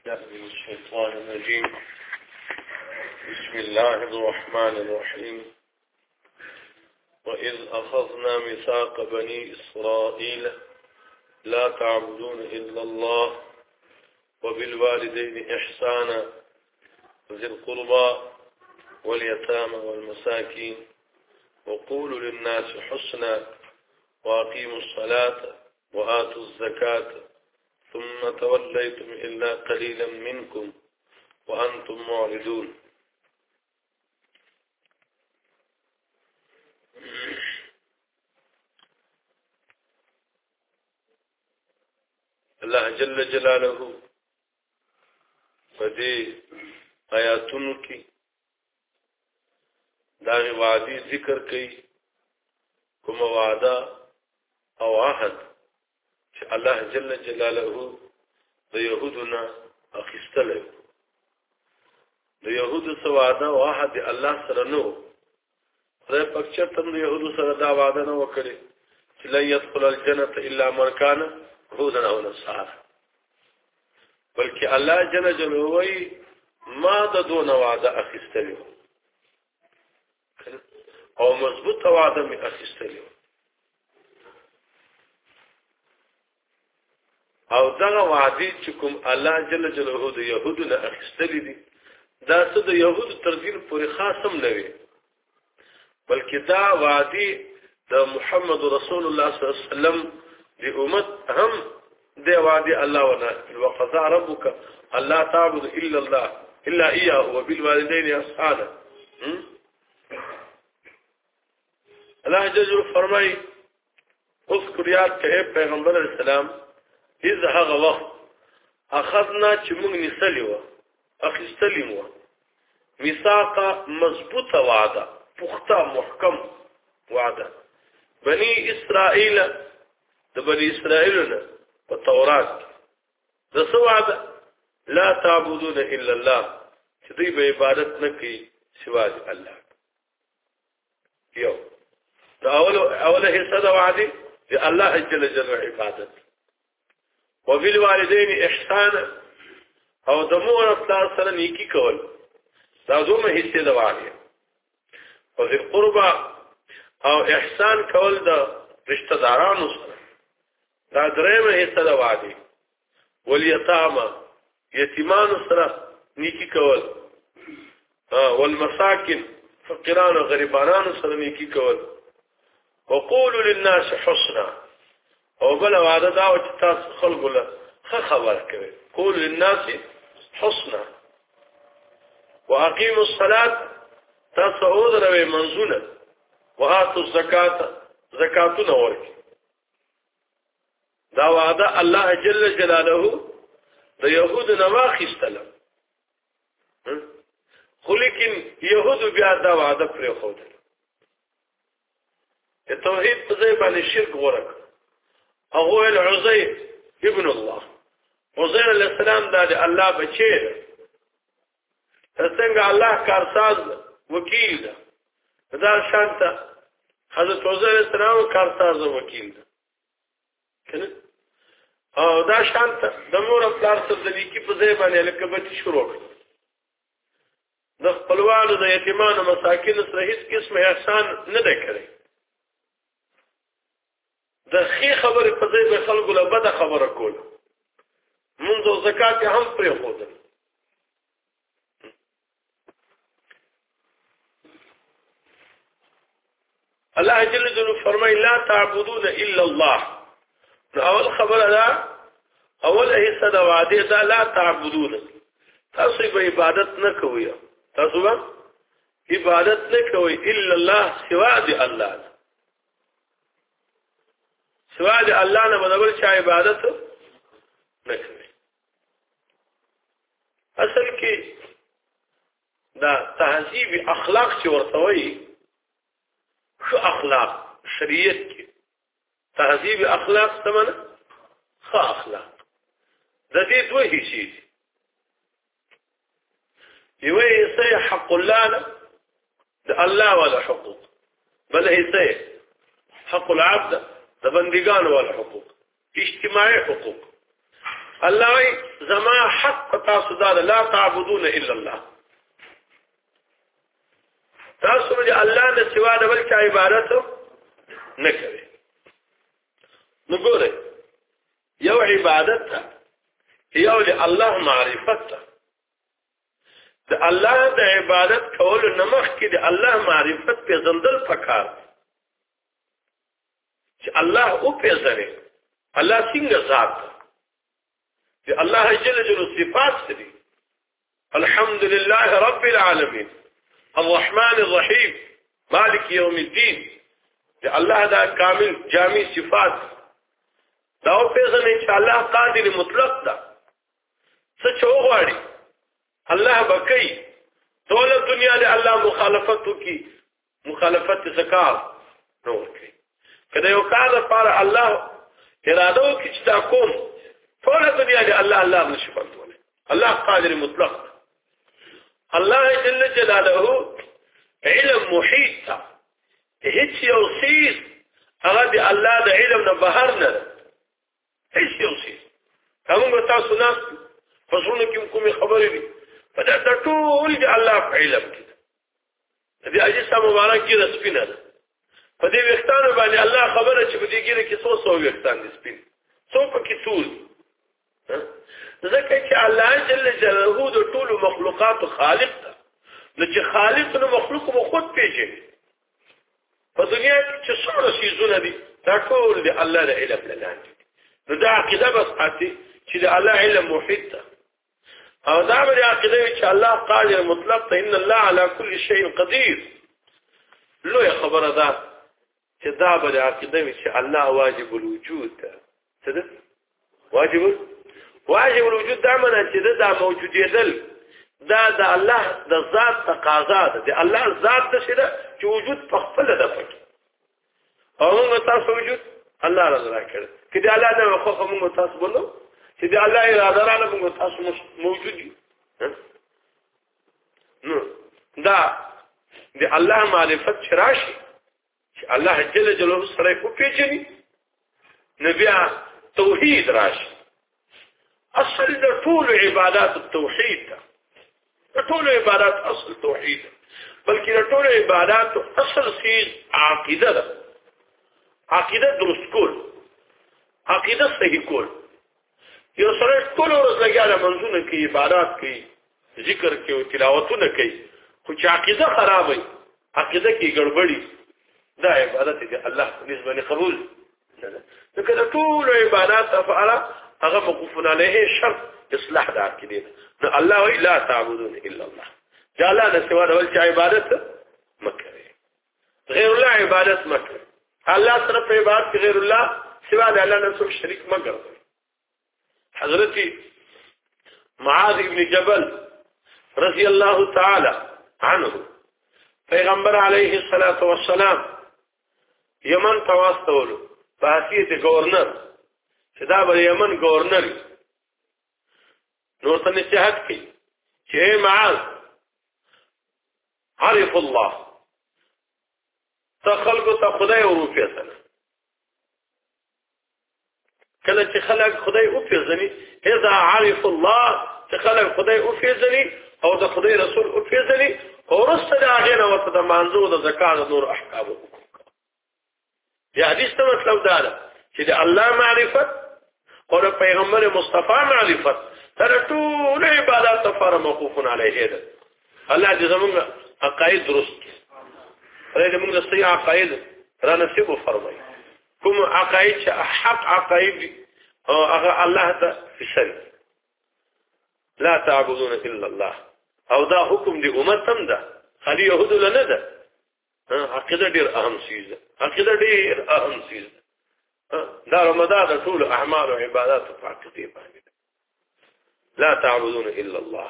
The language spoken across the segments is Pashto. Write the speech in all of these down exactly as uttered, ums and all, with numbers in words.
من الشيطان الرجيم. بسم الله الرحمن الرحيم. وإذ أخذنا ميثاق بني إسرائيل لا تعبدون إلا الله وبالوالدين إحسانا ذي القربى واليتامى والمساكين وقولوا للناس حسنا وأقيموا الصلاة وآتوا الزكاة ثم توليتم إلا قليلا منكم وأنتم معرضون. الله جل جلاله فدي آیاتونو کې دا وعدي ذکر کوي کوم وعده او عهد چې الله جل جلاله د يهودنا اخیستل د يهودو سره وعده او عهد الله سره نو خدای پاک چرته د يهودو سره دا وعده نه وکړي چې لا يدخل الجنه الا من كان هودا او نصارى، بلکې الله جل جلاله وایي ما د دون وعده اخیستل او مضبوط وعده می اخیستل او دغه وعده چې کوم الله جل جلاله د يهودو نه اخیستل دي دا څه د يهودو تر دین پورې خاصم نه وي، بلکې دا وعده د محمد رسول الله صلی الله علیه وسلم د امت هم دی وعده الله ونه وقضى ربك الا تعبد الا الله الا اياه وبالوالدين احسانا. الله جل جلاله فرمای اذكر یاد کړه پیغمبر اسلام اذ هغه وخت اخذنا چې موږ نسلی و اخیستلی مو میثاق مضبوطه وعده پخته محکم وعده بني اسرائیل د بني اسرائیل نه په تورات د څه وعده لا تعبدون الا الله چې دوی به عبادت نه کوي سوا د الله. یو دا اول اوله حصہ د وعده چې الله جل جلاله عبادت وبالوالدين احسانا او د مور او پلار سره نیکی کول دا دومره حصے د وعده او ذی قربا او احسان کول د رشتہ دارانو سره دا درېمه حصہ د وعده والیتامى یتیمانو سره نیکی کول والمساکن فقیران او غریبانو سره نیکی کول وقولوا للناس حسنا او بل وعده دا چې تاسو خلکو له خبر کوي قول للناس حسنا واقيموا الصلاه تاسو دروي منزونه وآتوا الزکات زکاتونه ورکي دا وعده الله جل جلاله د يهود نه واخیستله خو لیکن يهود بیا دا وعده پرې خو ده توحید په ځای باندې شرک ورک هغه العزير ابن الله عزير علیہ السلام دا د الله بچی ده څنګه الله کارساز وکیل ده دا شانته حضرت عزير علیہ السلام کارساز وکیل ده کنه او دا شانته د نور خپل سره د لیکي په ځای باندې لکبتی شروع کړ د خپلوانو د یتیمانو مساکین سره هیڅ قسم احسان نه ده کړی د خې خبرې په ځای به خلکو له بده خبره کوله منځ او زکات هم پرې خوده. الله جل جلاله فرمای لا تعبدون الا الله. اول خبره ده اول حصہ د وعده ده لا تعبدون تاسو به عبادت نه کوئ تاسو به عبادت نه کوئ الا الله سوا د الله سوا د الله نه بدل چا عبادت نه کوي. اصل کې دا تهذیب اخلاق چې ورته وایي خو اخلاق شریعت کې تهذیب اخلاق څه خو اخلاق د دې دوه هیڅ یو یې حق الله د الله ولا حقوق بل هي حق العبد د بندگان ولا حقوق اجتماعي حقوق الله زما حق پتا سودا لا تعبدون الا الله تاسو دې الله نه سوا د بل چا عبادت نه کوي نو ګوره یو عبادت ته یو د الله معرفت ته د الله د عبادت کول نمخ کې د الله معرفت په زندل پکار چې الله او په ځره الله څنګه ذات دی الله جل جلاله صفات دي الحمد لله رب العالمين الرحمن الرحيم مالك يوم الدين دی الله دا کامل جامع صفات دا او په ځنه چې الله قادر مطلق ده څه چوغاړي الله بکئی ټول دنیا د الله مخالفت کی مخالفت زکات نو کوي کله یو کار لپاره الله اراده وکړي چې دا کوم ټول دنیا د الله الله نشي کولای الله قادر مطلق الله جل جلاله علم محیط هیڅ یو شی هغه د الله د علم نه بهر نه هیڅ یو شی کوم تاسو نه فزونه کوم کومه خبرې دي په دا ټول د الله په علم کې دي اجازه مبارک کې رسپینه په دې وختانو باندې الله خبره چې په دې کې کې څو څو وختان دي سپین څو په کې ټول ځکه چې الله جل جلاله د ټول مخلوقات خالق ده نو چې خالق نو مخلوق مو خود پیژني په دنیا کې چې څومره شیزونه دي دا ټول د الله د علم لاندې نو دا عقیده بس پاتې چې د الله علم محیط ده او دا به عقیده چې الله قادر مطلق ته ان الله على كل شيء قدير لو خبره ده چې دا به عقیده چې الله واجب الوجود ده څه ده واجب واجب الوجود دا معنی چې دا موجودیدل دا د الله د ذات تقاضا ده د الله ذات څه ده چې وجود په خپل ده پکې او موږ تاسو وجود الله رضا کړ کله الله نه خو موږ تاسو بولو چې د الله اراده را نه موږ تاسو موجود دي نو دا د الله معرفت شراشي چې الله جل جلاله سره کو پیژني نبي توحید راشي اصل د ټول عبادت التوحید ده ټول عبادت اصل توحید بلکې د ټول عبادت اصل سیز عقیده ده عقیده درست کول عقیده صحیح کول یو سره ټول ورځ لګیا منځونه کوي عبادت کوي ذکر کوي تلاوتونه کوي خو چې عقیده خراب وي عقیده کې ګډوډي دا عبادت دي الله نسبت قبول نه ده ټول عبادت افعال هغه موقوف علیه شرط اصلاح د عقیده نو الله وی لا تعبدون الا الله جاله د سوا د ول عبادت مکه غیر الله عبادت مکه الله سره په عبادت کې غیر الله سوا د الله نه څوک شریک مګر حضرت معاذ ابن جبل رضی الله تعالی عنه پیغمبر علیه الصلاة والسلام یمن تواستولو په حیثیت گورنر چې دا به یمن گورنر نو ته نصیحت کوي چې معاذ عرف الله تخلق ته خدای او روپیسنه کله چې خلق خدای او پیژني اذا عرف الله چې خلق خدای او پیژني او د خدای رسول او پیژني او رسل هغه نو ته د منځو د زکات نور احکام یا حدیث ته مطلب دا ده چې د الله معرفت او د پیغمبر مصطفی معرفت تر ټول عبادت لپاره موقوف علیه ده الله دې زموږ عقاید درست کړي دې موږ صحیح عقاید را نصیب فرمایي کوم عقاید چې حق عقاید او هغه الله ته فشل لا تعبدون الا الله او دا حکم دی امت هم ده خالي يهود لنه ده عقیده ډیر اهم شی ده عقیده ډیر اهم شی ده دا رمضان د ټول اعمال او عبادت په عقیده باندې لا تعبدون الا الله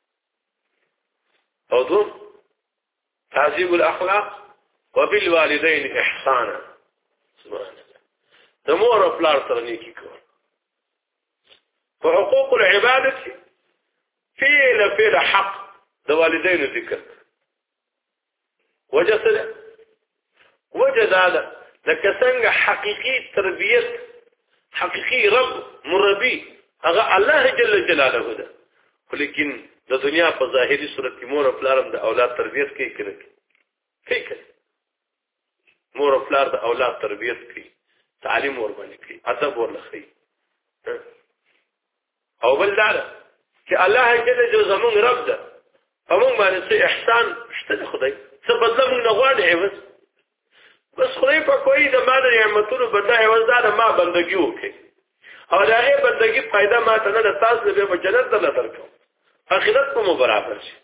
او دوم تعذيب الاخلاق وبالوالدين احسانا سبحان الله د مور او پلار سره نیکی کول په حقوق العبادت فعل فعل حق د والدین ذکر وجه سره وجه دا لکه څنګه حقيقي تربيت حقيقي رب مربي هغه الله جل جلاله ده. لیکن د دنیا په ظاهري صورت کې مور او پلار د اولاد تربیت کوي کړي کوي مور او پلار د اولاد تربیت کوي تعلیم ور باندې کوي ادب ور لخي او بل دا چې الله جل جلاله زمون رب ده همون باندې څه احسان شته خدای څه بدله موږ نه غواړي بس بس خدای په کوئی د ما د نعمتونو بدله هیڅ دا ما بندگی وکړي او دا هي بندگی فائدہ ما ته نه تاسو له په جنت ته درکو اخرت په برابر شي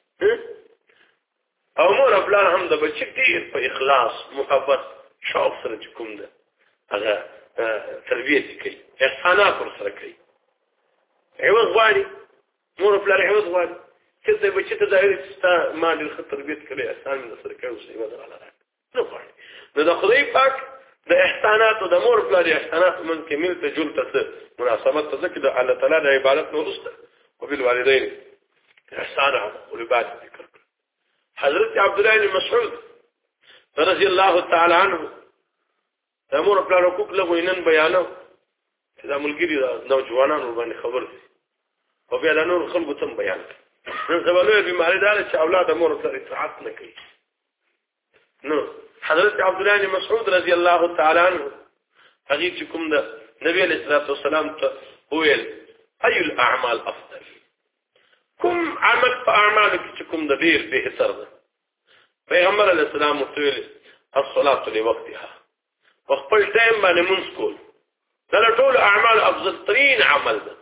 او مور خپل هم د بچی ډیر په اخلاص محبت شوق سره کوم ده هغه تربیت کوي احسانات پر سره کوي ایوه غواړي مور خپل ایوه غواړي چې د بچی ته ظاهري ستا ما د تربیت کوي احسان من سره کوي څه ودا غواړي نو غواړي نو د خدای پاک د احسانات او د مور خپل احسانات من کمل ته جل ته مناسبت ته ذکر د الله تعالی د عبادت نو رسته او بالوالدین احسان او عبادت ذکر حضرت عبد الله بن مسعود رضی الله تعالی عنہ د مور خپل حقوق له وینن بیانو چې د ملګری نوجوانانو باندې خبر دي او بیا د نور خلکو ته بیان نو زموږ بیماری دار چې اولاد مور سره اطاعت نه کوي نو حضرت عبد الله بن مسعود رضی الله تعالی عنہ هغه چې کوم د نبی علیہ الصلوۃ والسلام ته ویل اي الاعمال افضل کوم عمل په اعمال کې کوم د ډیر به اثر ده پیغمبر علیہ السلام ویل الصلاه لوقتها وخپل ټایم باندې منځ کول دا ټول اعمال افضل ترين عمل ده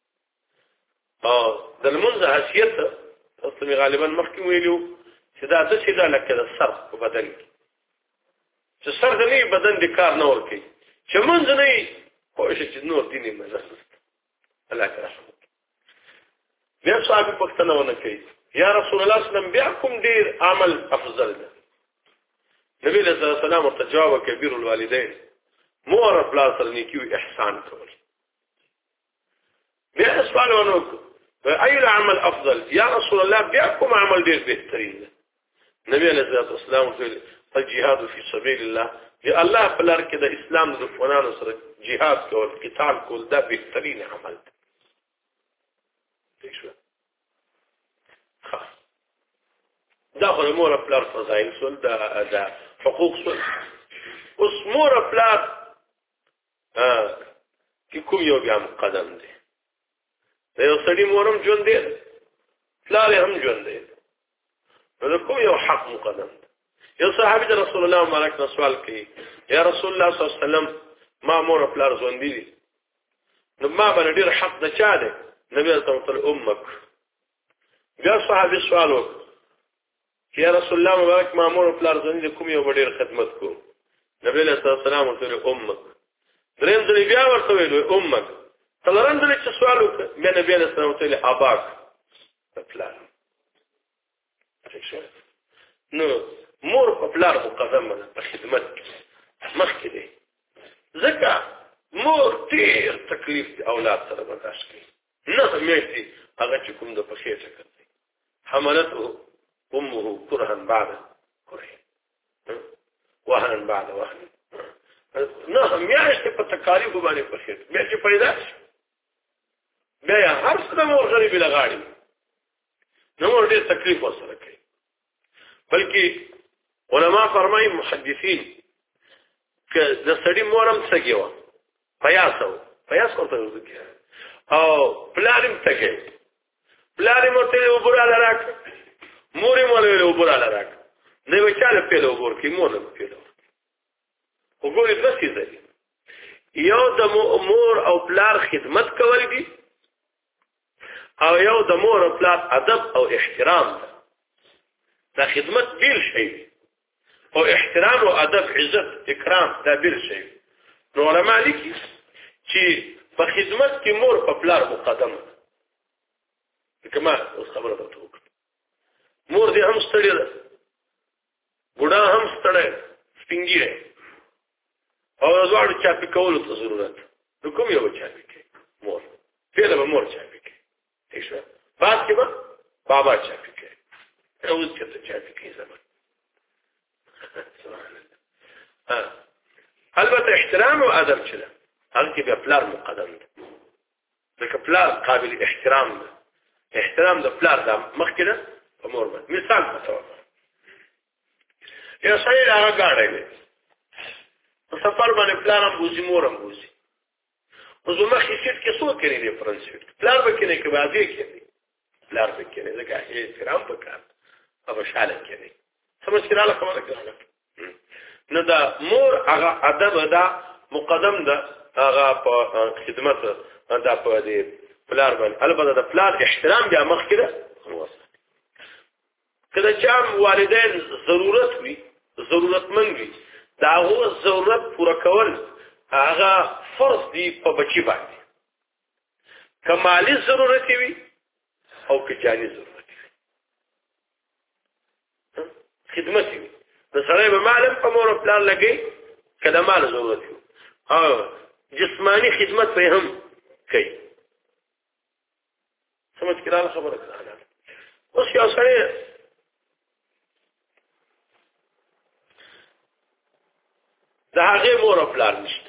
او د المنځ حیثیت اصلي غالبا مخکې ویلو چې دا څه شي دا لکه د سر په بدن کې چې سر د نه بدن د کار نه ور کوي چې منځ نه کوشش چې نور دیني مزه الله کرام بیا صاحب پښتنه ونه کوي یا رسول الله صلی الله علیه وسلم بیا کوم ډیر عمل افضل ده نبی صلی الله علیه وسلم ورته جواب کبیر الوالدین مور خپل سره نیکیو احسان کول بیا سوال ونه اي العمل افضل يا رسول الله بیا کوم عمل ډیر بهترین ده نبی علیہ الصلوۃ والسلام ویل الجهاد فی سبیل الله یا الله په لار کې د اسلام د دښمنانو سره jihad کول قتال کول دا بهترین عمل ده دیشو دا خو مور خپل فضایل سول دا دا حقوق سول اوس مور خپل ا کی کوم یو بیا مقدم دی دا یو سړی مورم ژوند دی پلار هم ژوند دی نو کوم یو حق مقدم دی یو صحابي د رسول الله مبارک نه سوال کوي یا رسول الله صلی الله علیه وسلم ما مور پلار ژوند دي نو ما باندې ډیر حق د چا دی نبی صلی الله علیه امک بیا صحابي سوال وکړ یا رسول الله مبارک ما مور پلار ژوند دي کوم یو ډیر خدمت کو نبی صلی الله علیه وسلم ورته امک دریم ځل بیا ورته ویلو امک تلران دل چې سوال وکړ مې نبی علیہ السلام ته اباک پلار نو مور په پلار مقدمه په خدمت مخکې دی ځکه مور ډیر تکلیف اولاد سره برداشت کوي نه مېږي هغه چې کوم د پخې څخه کوي حملته امه كرها بعد كره وهنا بعد وهن نه مېږي په تکالیف باندې پخې مېږي پیدا بیا هر څه مور غریب لغاړي نو ور ډېر تکلیف وسره کوي بلکې علما فرمایي محدثین ک د سړي مورم څګیو پیاسو پیاس کوته ورګي او پلانم څګي پلانم ته وبراله راک مورې مولې وبراله راک نو چاله په لور کې مور نه پیلو وګورئ د څه ځای یو د مور او پلار خدمت کول دي او یو د مور او پلار ادب او احترام ده دا خدمت بیل شي او احترام او ادب عزت اکرام دا بیل شي نو علماء لیکي چې په خدمت کې مور په پلار مقدمه ده کما اوس خبره ده مور دې هم ستړي ده بوډا هم ستړي سپینګي او زوړ چا په کولو ته ضرورت نو کوم یو چا کې مور پیله به مور چا کې ایشو پات کې به بابا چا کې اوس چې ته چا کې زما سبحان الله البته احترام او ادب چره هغه کې به پلار مقدم ده ځکه پلار قابل احترام ده احترام د پلار د مخکې ده په مور باندې مثال په توګه یو سړی هغه ګاډی دی په سفر باندې پلار هم بوزي مور هم بوزي اوس مخکې سیټ کې څوک کېني دی فرنټ سیټ پلار به کېني که بازي کېني پلار به کېني ځکه احترام پکار او خوشحاله کېني سمجھ کې راغله خبره کوله نو دا مور هغه ادب دا مقدم ده هغه په خدمت دا په دې پلار باندې البته د پلار احترام بیا مخکې ده کله چې والدین ضرورت وي ضرورتمند وي دا هغه ضرورت پوره کول هغه فرض دی په بچی باندې کمالي ضرورت وي او که جاني ضرورت وي خدمت وي د سړی به معلم په مور پلان لګي کله مال ضرورت وي او جسمانی خدمت به هم کوي سمجھ کړه خبره ده اوس یو سړی د هغه مور پلان نشته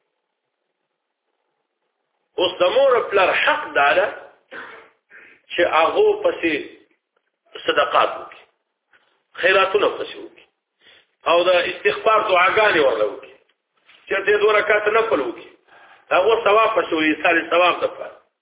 اوس د مور پلان حق داره چې هغه پسې صدقات وکړي خیراتونه پسې وکړي او د استغفار دعاګانې ورله وکړي چې دې دوه رکعات نفل وکړي هغه ثواب پسې وي ساري ثواب ده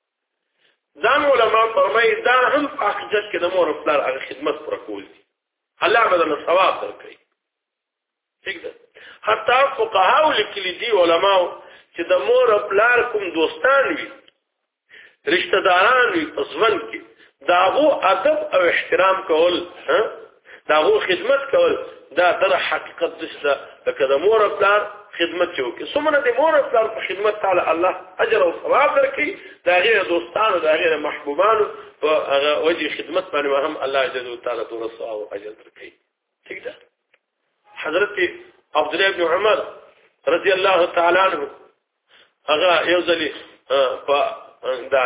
ځان علماء فرمایي دا هم په حقیقت کې د مور پلان هغه خدمت پر کول دي الله بدل ثواب درکړي ٹھیک ده حتی فقهاو لیکلي دي علماو چې د مور پلار کوم دوستان وي رشتہ داران وي په ژوند کې داغو ادب او احترام کول داغو خدمت کول دا در حقیقت دسته لکه د مور پلار خدمت چوکي څومره د مور پلار په خدمت تعالی الله اجر او ثواب درکړي دا غیر دوستانو دا غیر محبوبانو په هغه وجه خدمت باندې هم الله جل تعالی تور ثواب او اجر درکړي ٹھیک ده حضرت عبد الله بن عمر رضی الله تعالی عنہ هغه یو ځلی په دا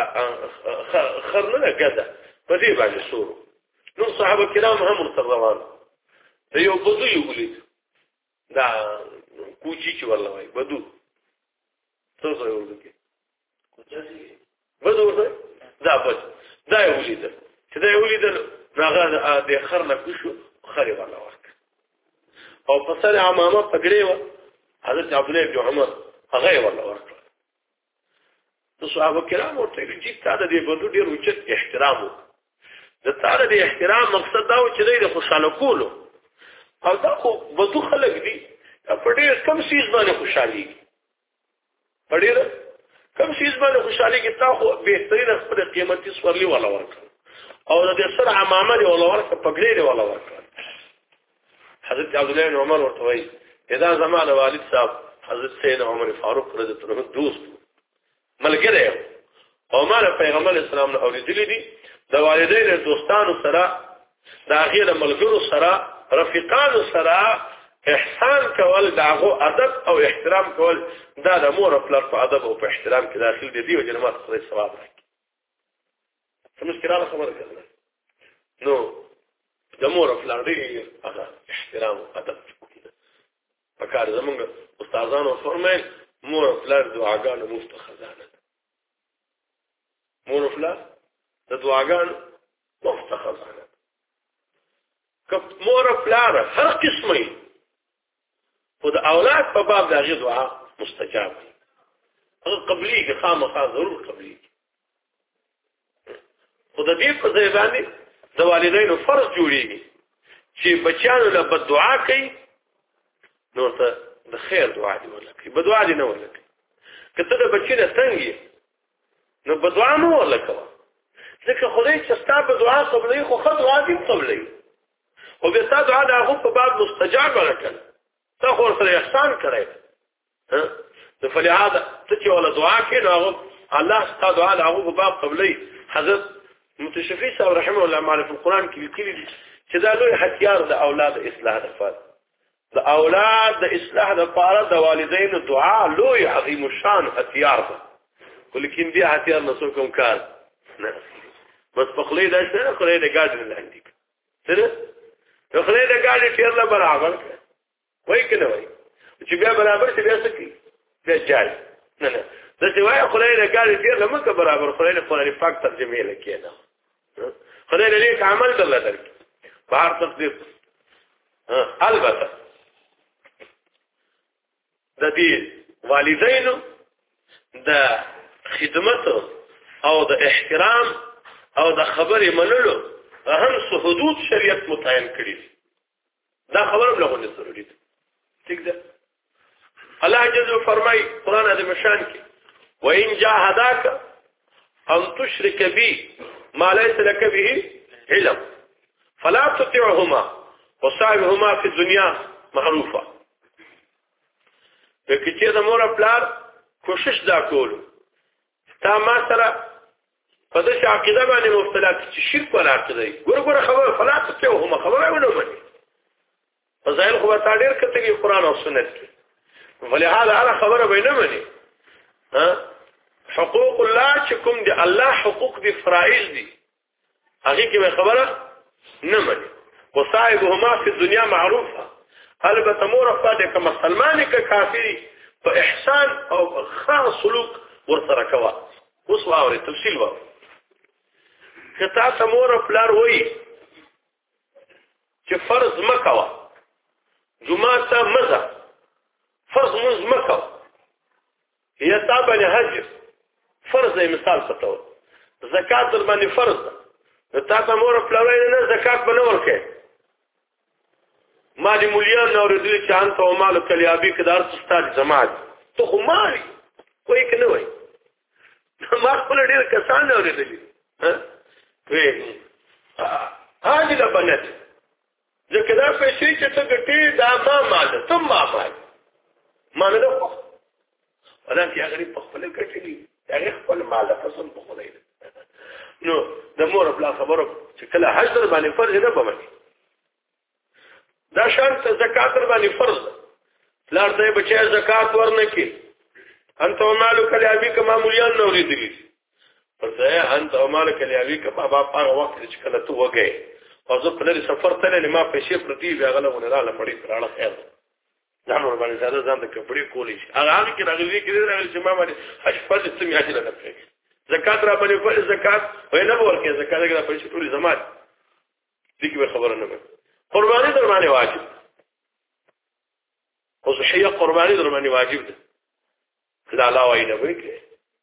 خرنه کده په دې باندې شروع نو صحابه کرام هم روان ته یو بدو یو ولید دا کوچی چې والله وای بدو څه څه یو ولید کوچی بدو دا بد دا یو ولید چې دا یو ولید هغه د خرنه کوشو خري والله ورک او په سره امامه پګړې و حضرت عبد الله بن عمر هغه والله ورک نو صحابه کرام ورته چې تا د دې بدو ډیر اوچت احترام وکړ د تعالی د احترام مقصد دا و چې د خوشاله کولو او دا خو بدو خلک دي په ډېر کم سیز باندې خوشالي په ډېر کم سیز باندې خوشالي کې تا خو بهترین خپل قیمتي سورلي ولا ورکړ او د سر عمامه دی ولا ورکړ پګړې دی ولا ورکړ حضرت عبد الله بن عمر ورته وایي دا زمانه والد صاحب حضرت سید عمر فاروق رضی الله عنه دوست ملګری او مال پیغمبر اسلام نه اوریدلی دي د والدین دوستانو سره د غیر ملګرو سره رفیقانو سره احسان کول داغو ادب او احترام کول دا د مور خپل په ادب او په احترام کې داخل دي او جنمات خدای ثواب راکړي سمجھ کړه خبره کړه نو د مور خپل لري هغه احترام او ادب پکار زمونږ استادانو فرمایي مور خپل دعاګانو مفت خزانه مور خپل د دعاګانو مفت خزانه که مور پلار هر قسمه خو د اولاد په باب دغه دعا مستجاب دي هغه قبلي کې خامخا ضرور قبلي خو د دې په ځای باندې د والدینو فرض جوړیږي چې بچیانو له بد دعا کوي نو ته د خیر دعا دی ولکه بد دعا دی نه ولکه کته د بچی نه څنګه نو بد دعا نه ولکه ځکه خدای چې ستاسو دعا قبلي خو خد دعا دی قبلي او به ستاسو دعا د هغه په باب مستجاب ورکړي تا خو سره احسان کړی ها د فلهذا ته چې ولا دعا کې نو الله ستاسو دعا د هغه په باب قبلي حضرت متشفی صاحب رحمه الله معرفت القرآن کې لیکلي چې دا لوی هتیار د اولاد اصلاح لپاره د اولاد د اصلاح لپاره د والدینو دعا لوی عظیم الشان هتیار ده ولیکن بیا هتیار نسو کوم کار نه بس په خلې دا څه خلې د ګاډي نه لاندې سره نو خلې د ګاډي ټیر له برابر وای کنه وای چې بیا برابر شي بیا سکی بیا جای نه نه د سوای خدای له کار ډیر لمکه برابر خدای له قرآن پاک ترجمه لیکي نه خدای له نیک عمل درل درک بهر تقدیر البته د دې والدینو د خدمت او د احترام او د خبرې منلو اهم څه حدود شریعت متعین کړی دا خبره لغونه ضروري ده ٹھیک ده الله جل فرمای قرآن عظیم شان کې وان جاهداك ان تشرك بي ما ليس لك به علم فلا تطعهما وصاحبهما في الدنيا معروفا وکړي د مور خپل کوشش دا کول تا ما سره په دې عقیده باندې مبتلا چې شرک ولا عقیده ګور ګور خبره فلا تطعهما خبره ونه مني فضائل خو تا ډیر کته قرآن او سنت کې ولهذا انا خبره بینه مني ها حقوق الله چې کوم دي الله حقوق دي فرائض دي هغه کې خبره نه مني وصاحبهما في الدنيا معروفه البته مور افاده که مسلمان که کافری په احسان او خاص سلوک ورسره کوا اوس واوري تفصیل واوري کته تمور پلار وای چې فرض مکوا جمعه ته مزه فرض مز مکوا یا تابع حج فرض مثال پتو زکات در باندې فرض ده تا ته مور پلار نه زکات بنور کې مالی مولیان نوردلی چې انت او مالو کلیابی کدار تستاد جماعت ته خو مالي کوئی کنه وای ما خپل ډیر کسان نوردلی ها وی هاجی لا بنت ځکه دا پیسې چې ته ګټې دا ما مال ته ما مال ما نه ده ولا چې هغه په خپل ګټلې هغه خپل مال فصل په خدای نو د مور خپل خبرو چې کله حجر باندې فرض نه بمني دا شان ته زکات باندې فرض لار ته بچي زکات ورنکي انت مالک الیابی کما مولیان نو ریدلی فرضه انت مالک الیابی کما با هغه وخت چې کله تو وګي او زه په لري سفر ته نه ما پیسې پرتی بیا غلونه را لمړی کراله خیر دا نور باندې زړه ځان د کپړې کولې هغه هغه کې راغلي کې راغلي چې ما باندې حج فرض څه میاشتې نه کوي زکات را باندې فرض زکات وای نه ورکه زکات کې پیسې ټول زمات دي کې خبره نه ده قربانی در باندې واجب او صحیح قربانی در باندې واجب ده لا لا وای نه وای کې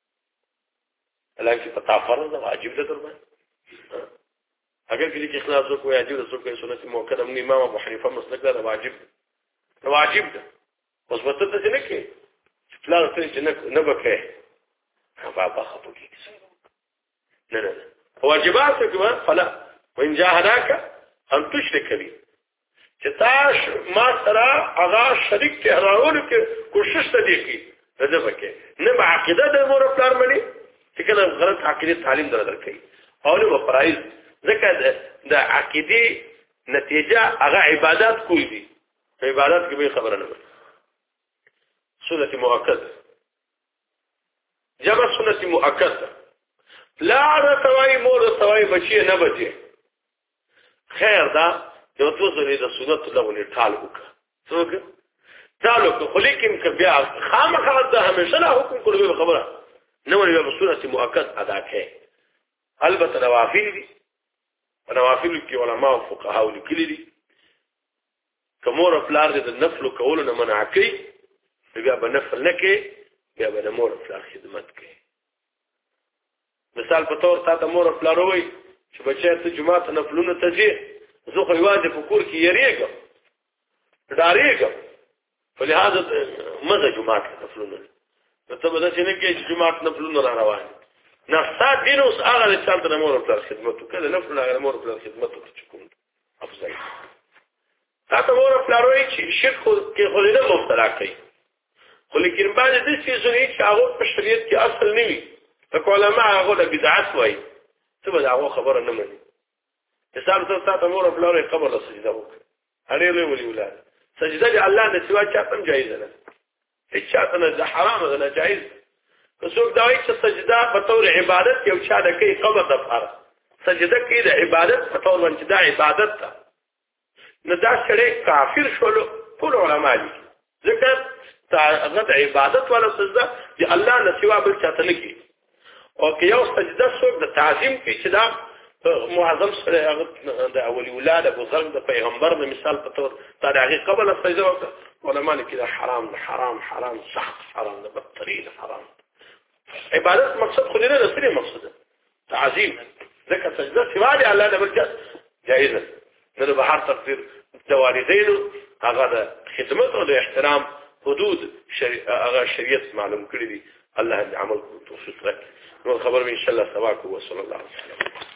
لکه پتا فرض ده واجب ده در باندې اگر کې اخلاص کو واجب ده څوک سنت موکده من امام ابو حنیفه مسلک ده واجب ده واجب ده اوس وته ته نه کې فلان ته چې نه بکې بابا خطو کې نه نه واجبات کما فلا وان جاهداك ان تشرك بي چې تاش ما سره هغه شریک ته راول کې کوشش ته دی کی دغه وکي نه عقیده د مور پلار مني چې کله غلط عقیده تعلیم در درکې او نو پرایز ځکه د عقیده نتیجه هغه عبادت کوي دي عبادت کې به خبره نه سنت مؤکد جمع سنت مؤکد لا رتوای مور توای بچي نه بچي خیر دا یو توزنی د سنت لغونی ټال وکړه څوک ټال وکړه خو لیکن که بیا خامخا د همیشه نه حکم کولو خبره نه ولې په سنت مؤکد ادا کړي البته نوافل دي نوافل کې علما او فقها لیکلي دي کومور پلار د نفل کولو نه منع کوي بیا به نفل نه کوي بیا به مور پلار خدمت کوي مثال په تور تا مور پلار وای چې بچی ته جمعه ته نفلونه ته ځي زه خو یوازې په کور کې یریږم ډارېږم په لحاظ مزه جمعه ته نفلونه ته به داسې نه کېږي چې جمعه ته نفلونه را روان نه سات دین اوس هغه د چا ته مور پلار خدمت وکړه نفل هغه مور پلار خدمت وکړي کوم افضل تا ته مور پلار وایي چې شرک کې خو نه مبتلا کوي خو لیکن بعد د څه زونی چې هغه په شریعت کې اصل نه وي علماء هغه د بدعت وایي څه به هغه خبره نه مني حساب ته تاسو مور په لوري قبر سجده وکړه اړې له ولي ولادت سجده دی الله نه سوا چا هم جایز نه هیڅ چا نه حرام نه جایز که څوک دا وایي چې سجده په تور عبادت یو چا د کوي قبر د فار سجده کوي د عبادت په تور باندې دا عبادت ده نه دا سره کافر شول ټول علماء دي ځکه هغه د عبادت ولا سجده چې الله نه سوا بل چاته نه کوي او که یو سجده څوک د تعظیم کوي چې دا معظم سره هغه د اولی ولادت بزرګ د پیغمبر د مثال په تور دا د هغه قبل سجده وکړه علماء لیکي دا حرام ده حرام حرام سخت حرام ده بدترین حرام عبادت مقصد خو دې نه سره مقصد تعظیم ځکه سجده سوا دی الله نه بل جایزه نه د بهر تقدیر د والدینو هغه د خدمت او د احترام حدود هغه شریعت معلوم کړی دي الله دې عمل کو توفیق راکړي نو خبر ان شاء الله سواکو وصلی الله علیه وسلم